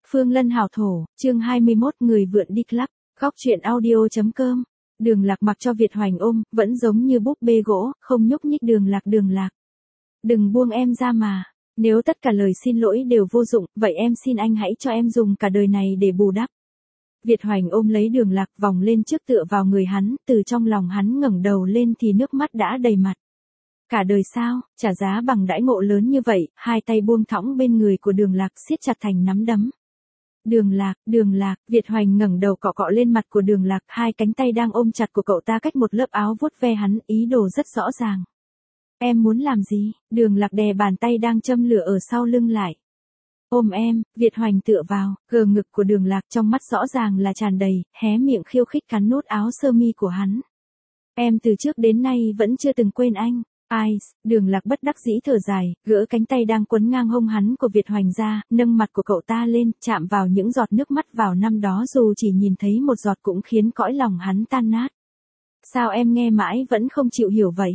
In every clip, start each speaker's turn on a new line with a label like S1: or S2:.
S1: Phương Lân hảo thổ, chương 21 người vượn đi club, góc chuyện audio.com. Đường Lạc mặc cho Việt Hoành ôm, vẫn giống như búp bê gỗ, không nhúc nhích. Đường Lạc. Đừng buông em ra mà. Nếu tất cả lời xin lỗi đều vô dụng, vậy em xin anh hãy cho em dùng cả đời này để bù đắp. Việt Hoành ôm lấy Đường Lạc vòng lên trước tựa vào người hắn, từ trong lòng hắn ngẩng đầu lên thì nước mắt đã đầy mặt. Cả đời sao, trả giá bằng đãi ngộ lớn như vậy, hai tay buông thõng bên người của Đường Lạc siết chặt thành nắm đấm. Đường Lạc, Việt Hoành ngẩng đầu cọ cọ lên mặt của Đường Lạc, hai cánh tay đang ôm chặt của cậu ta cách một lớp áo vuốt ve hắn, ý đồ rất rõ ràng. Em muốn làm gì? Đường Lạc đè bàn tay đang châm lửa ở sau lưng lại. Ôm em, Việt Hoành tựa vào, gờ ngực của Đường Lạc, trong mắt rõ ràng là tràn đầy, hé miệng khiêu khích cắn nốt áo sơ mi của hắn. Em từ trước đến nay vẫn chưa từng quên anh. Ai, Đường Lạc bất đắc dĩ thở dài, gỡ cánh tay đang quấn ngang hông hắn của Việt Hoành ra, nâng mặt của cậu ta lên, chạm vào những giọt nước mắt vào năm đó, dù chỉ nhìn thấy một giọt cũng khiến cõi lòng hắn tan nát. Sao em nghe mãi vẫn không chịu hiểu vậy?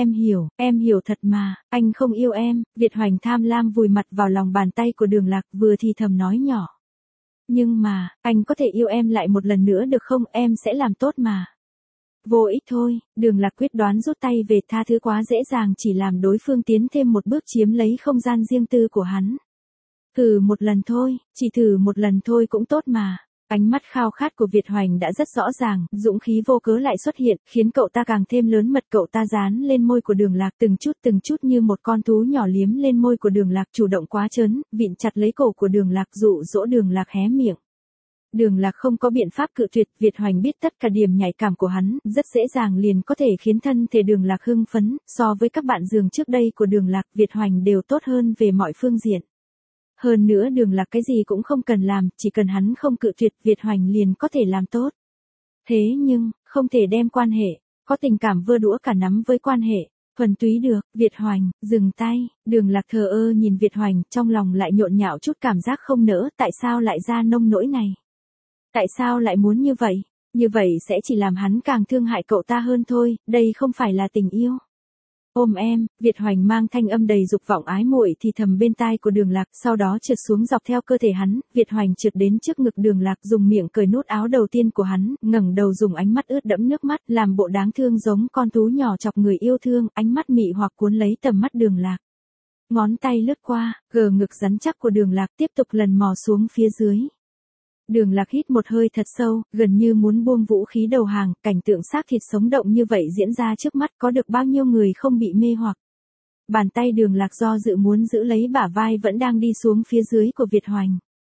S1: Em hiểu thật mà, anh không yêu em. Việt Hoành tham lam vùi mặt vào lòng bàn tay của Đường Lạc, vừa thì thầm nói nhỏ. Nhưng mà, anh có thể yêu em lại một lần nữa được không? Em sẽ làm tốt mà. Vô ích thôi, Đường Lạc quyết đoán rút tay về, tha thứ quá dễ dàng chỉ làm đối phương tiến thêm một bước chiếm lấy không gian riêng tư của hắn. Thử một lần thôi, chỉ thử một lần thôi cũng tốt mà. Ánh mắt khao khát của Việt Hoành đã rất rõ ràng, dũng khí vô cớ lại xuất hiện, khiến cậu ta càng thêm lớn mật. Cậu ta dán lên môi của Đường Lạc từng chút như một con thú nhỏ liếm lên môi của Đường Lạc, chủ động quá trớn, vịn chặt lấy cổ của Đường Lạc, dụ dỗ Đường Lạc hé miệng. Đường Lạc không có biện pháp cự tuyệt, Việt Hoành biết tất cả điểm nhạy cảm của hắn, rất dễ dàng liền có thể khiến thân thể Đường Lạc hưng phấn, so với các bạn giường trước đây của Đường Lạc, Việt Hoành đều tốt hơn về mọi phương diện. Hơn nữa Đường Lạc cái gì cũng không cần làm, chỉ cần hắn không cự tuyệt, Việt Hoành liền có thể làm tốt. Thế nhưng, không thể đem quan hệ, có tình cảm vơ đũa cả nắm với quan hệ, thuần túy được. Việt Hoành, dừng tay. Đường Lạc thờ ơ nhìn Việt Hoành, trong lòng lại nhộn nhạo chút cảm giác không nỡ, tại sao lại ra nông nỗi này? Tại sao lại muốn như vậy? Như vậy sẽ chỉ làm hắn càng thương hại cậu ta hơn thôi, đây không phải là tình yêu. Ôm em, Việt Hoành mang thanh âm đầy dục vọng ái muội thì thầm bên tai của Đường Lạc, sau đó trượt xuống dọc theo cơ thể hắn. Việt Hoành trượt đến trước ngực Đường Lạc, dùng miệng cởi nút áo đầu tiên của hắn, ngẩng đầu dùng ánh mắt ướt đẫm nước mắt, làm bộ đáng thương giống con thú nhỏ chọc người yêu thương, ánh mắt mị hoặc cuốn lấy tầm mắt Đường Lạc. Ngón tay lướt qua, gờ ngực rắn chắc của Đường Lạc, tiếp tục lần mò xuống phía dưới. Đường Lạc hít một hơi thật sâu, gần như muốn buông vũ khí đầu hàng, cảnh tượng xác thịt sống động như vậy diễn ra trước mắt, có được bao nhiêu người không bị mê hoặc. Bàn tay Đường Lạc do dự muốn giữ lấy bả vai vẫn đang đi xuống phía dưới của Việt Hoành.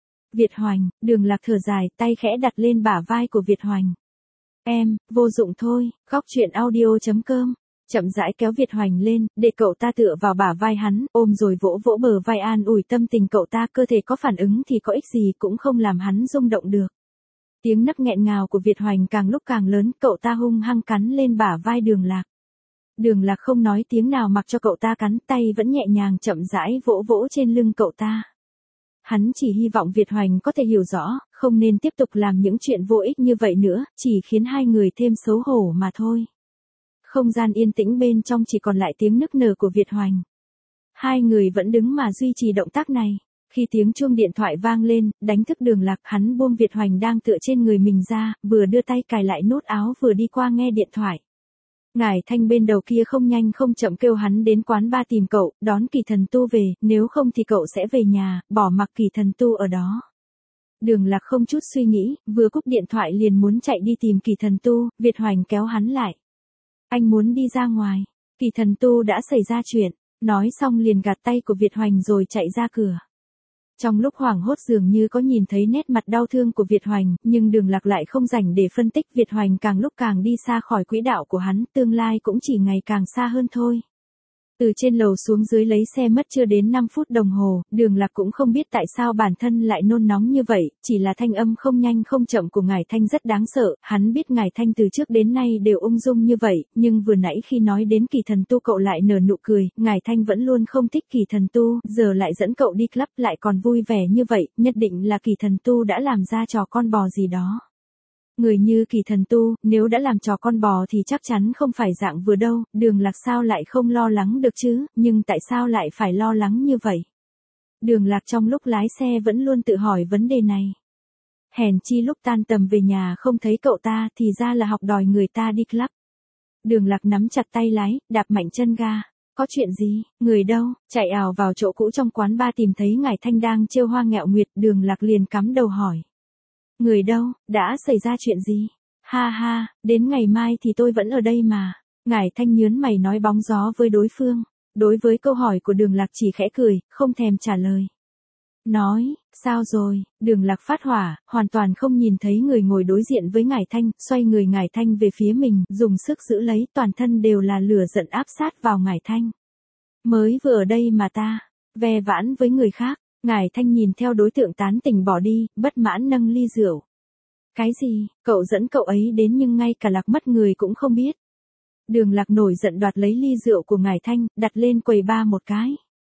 S1: Đường Lạc thở dài, tay khẽ đặt lên bả vai của Việt Hoành. Em, vô dụng thôi. Góc chuyện audio.com. Chậm rãi kéo Việt Hoành lên, để cậu ta tựa vào bả vai hắn, ôm rồi vỗ vỗ bờ vai an ủi tâm tình cậu ta, cơ thể có phản ứng thì có ích gì cũng không làm hắn rung động được. Tiếng nấc nghẹn ngào của Việt Hoành càng lúc càng lớn, cậu ta hung hăng cắn lên bả vai Đường Lạc. Đường Lạc không nói tiếng nào mặc cho cậu ta cắn, tay vẫn nhẹ nhàng chậm rãi vỗ vỗ trên lưng cậu ta. Hắn chỉ hy vọng Việt Hoành có thể hiểu rõ, không nên tiếp tục làm những chuyện vô ích như vậy nữa, chỉ khiến hai người thêm xấu hổ mà thôi. Không gian yên tĩnh bên trong chỉ còn lại tiếng nức nở của Việt Hoành. Hai người vẫn đứng mà duy trì động tác này. Khi tiếng chuông điện thoại vang lên, đánh thức Đường Lạc, hắn buông Việt Hoành đang tựa trên người mình ra, vừa đưa tay cài lại nút áo vừa đi qua nghe điện thoại. Ngải Thanh bên đầu kia không nhanh không chậm kêu hắn đến quán bar tìm cậu, đón Kỳ Thần Tu về, nếu không thì cậu sẽ về nhà, bỏ mặc Kỳ Thần Tu ở đó. Đường Lạc không chút suy nghĩ, vừa cúp điện thoại liền muốn chạy đi tìm Kỳ Thần Tu, Việt Hoành kéo hắn lại. Anh muốn đi ra ngoài. Kỳ Thần Tu đã xảy ra chuyện. Nói xong liền gạt tay của Việt Hoành rồi chạy ra cửa. Trong lúc hoảng hốt dường như có nhìn thấy nét mặt đau thương của Việt Hoành, nhưng Đường Lạc lại không rảnh để phân tích. Việt Hoành càng lúc càng đi xa khỏi quỹ đạo của hắn, tương lai cũng chỉ ngày càng xa hơn thôi. Từ trên lầu xuống dưới lấy xe mất chưa đến 5 phút đồng hồ, Đường Lạc cũng không biết tại sao bản thân lại nôn nóng như vậy, chỉ là thanh âm không nhanh không chậm của Ngải Thanh rất đáng sợ, hắn biết Ngải Thanh từ trước đến nay đều ung dung như vậy, nhưng vừa nãy khi nói đến Kỳ Thần Tu cậu lại nở nụ cười, Ngải Thanh vẫn luôn không thích Kỳ Thần Tu, giờ lại dẫn cậu đi club lại còn vui vẻ như vậy, nhất định là Kỳ Thần Tu đã làm ra trò con bò gì đó. Người như Kỳ Thần Tu, nếu đã làm trò con bò thì chắc chắn không phải dạng vừa đâu, Đường Lạc sao lại không lo lắng được chứ, nhưng tại sao lại phải lo lắng như vậy? Đường Lạc trong lúc lái xe vẫn luôn tự hỏi vấn đề này. Hèn chi lúc tan tầm về nhà không thấy cậu ta thì ra là học đòi người ta đi club. Đường Lạc nắm chặt tay lái, đạp mạnh chân ga. Có chuyện gì, người đâu, chạy ảo vào chỗ cũ trong quán bar tìm thấy Ngải Thanh đang trêu hoa ngẹo nguyệt, Đường Lạc liền cắm đầu hỏi. Người đâu, đã xảy ra chuyện gì? Ha ha, đến ngày mai thì tôi vẫn ở đây mà. Ngải Thanh nhớn mày nói bóng gió với đối phương. Đối với câu hỏi của Đường Lạc chỉ khẽ cười, không thèm trả lời. Nói, sao rồi, Đường Lạc phát hỏa, hoàn toàn không nhìn thấy người ngồi đối diện với Ngải Thanh, xoay người Ngải Thanh về phía mình, dùng sức giữ lấy, toàn thân đều là lửa giận áp sát vào Ngải Thanh. Mới vừa ở đây mà ta, ve vãn với người khác, Ngải Thanh nhìn theo đối tượng tán tỉnh bỏ đi, bất mãn nâng ly rượu. Cái gì, cậu dẫn cậu ấy đến nhưng ngay cả Lạc mất người cũng không biết. Đường Lạc nổi giận đoạt lấy ly rượu của Ngải Thanh, đặt lên quầy bar một cái.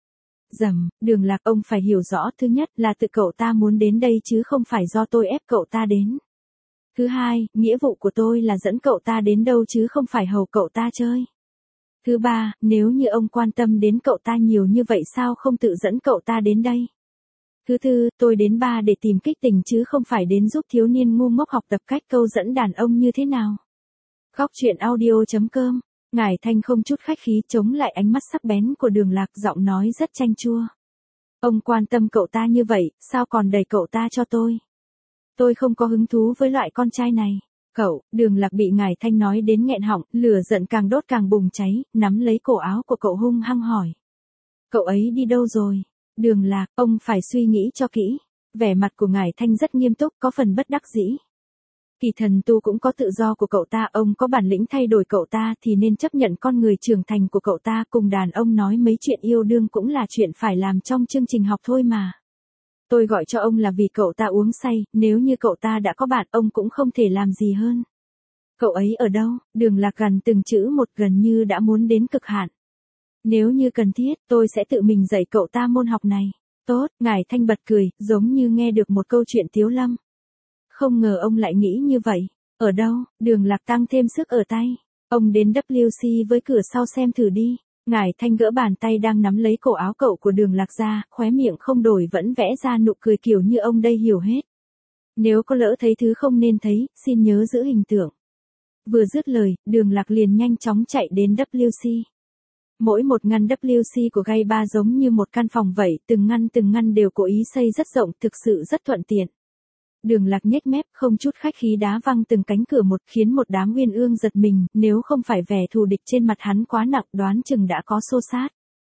S1: Dầm, Đường Lạc ông phải hiểu rõ, thứ nhất là tự cậu ta muốn đến đây chứ không phải do tôi ép cậu ta đến. Thứ hai, nghĩa vụ của tôi là dẫn cậu ta đến đâu chứ không phải hầu cậu ta chơi. Thứ ba, nếu như ông quan tâm đến cậu ta nhiều như vậy sao không tự dẫn cậu ta đến đây. Thứ tư, tôi đến bar để tìm kích tình chứ không phải đến giúp thiếu niên ngu ngốc học tập cách câu dẫn đàn ông như thế nào. Góc truyện audio.com. Ngải Thanh không chút khách khí chống lại ánh mắt sắc bén của Đường Lạc, giọng nói rất chanh chua. Ông quan tâm cậu ta như vậy, sao còn đẩy cậu ta cho tôi? Tôi không có hứng thú với loại con trai này. Cậu, Đường Lạc bị Ngải Thanh nói đến nghẹn họng, lửa giận càng đốt càng bùng cháy, nắm lấy cổ áo của cậu hung hăng hỏi. Cậu ấy đi đâu rồi? Đường Lạc, ông phải suy nghĩ cho kỹ. Vẻ mặt của Ngải Thanh rất nghiêm túc, có phần bất đắc dĩ. Kỳ Thần Tu cũng có tự do của cậu ta, ông có bản lĩnh thay đổi cậu ta thì nên chấp nhận con người trưởng thành của cậu ta, cùng đàn ông nói mấy chuyện yêu đương cũng là chuyện phải làm trong chương trình học thôi mà. Tôi gọi cho ông là vì cậu ta uống say, nếu như cậu ta đã có bạn ông cũng không thể làm gì hơn. Cậu ấy ở đâu? Đường Lạc gần từng chữ một, gần như đã muốn đến cực hạn. Nếu như cần thiết, tôi sẽ tự mình dạy cậu ta môn học này. Tốt, Ngải Thanh bật cười, giống như nghe được một câu chuyện tiếu lâm. Không ngờ ông lại nghĩ như vậy. Ở đâu? Đường Lạc tăng thêm sức ở tay. Ông đến WC với cửa sau xem thử đi. Ngải Thanh gỡ bàn tay đang nắm lấy cổ áo cậu của Đường Lạc ra, khóe miệng không đổi vẫn vẽ ra nụ cười kiểu như ông đây hiểu hết. Nếu có lỡ thấy thứ không nên thấy, xin nhớ giữ hình tượng. Vừa dứt lời, Đường Lạc liền nhanh chóng chạy đến WC. Mỗi một ngăn WC của gay bar giống như một căn phòng vậy, từng ngăn đều cố ý xây rất rộng, thực sự rất thuận tiện. Đường Lạc nhếch mép, không chút khách khí đá văng từng cánh cửa một, khiến một đám uyên ương giật mình, nếu không phải vẻ thù địch trên mặt hắn quá nặng, đoán chừng đã có xô xát.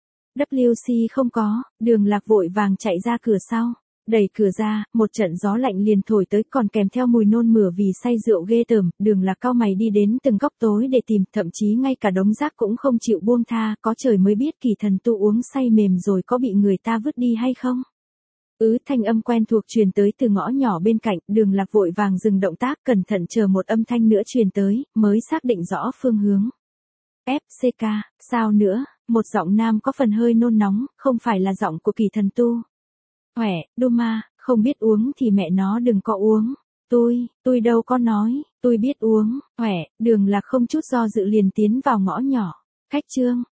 S1: WC không có, Đường Lạc vội vàng chạy ra cửa sau. Đẩy cửa ra, một trận gió lạnh liền thổi tới, còn kèm theo mùi nôn mửa vì say rượu ghê tởm. Đường Lạc cau mày đi đến từng góc tối để tìm, thậm chí ngay cả đống rác cũng không chịu buông tha, có trời mới biết Kỳ Thần Tu uống say mềm rồi có bị người ta vứt đi hay không. Thanh âm quen thuộc truyền tới từ ngõ nhỏ bên cạnh, Đường Lạc vội vàng dừng động tác, cẩn thận chờ một âm thanh nữa truyền tới, mới xác định rõ phương hướng. FCK, sao nữa? Một giọng nam có phần hơi nôn nóng, không phải là giọng của Kỳ Thần Tu. Huệ, Duma, không biết uống thì mẹ nó đừng có uống. Tôi đâu có nói, tôi biết uống. Huệ, Đường Lạc không chút do dự liền tiến vào ngõ nhỏ. Khách trương,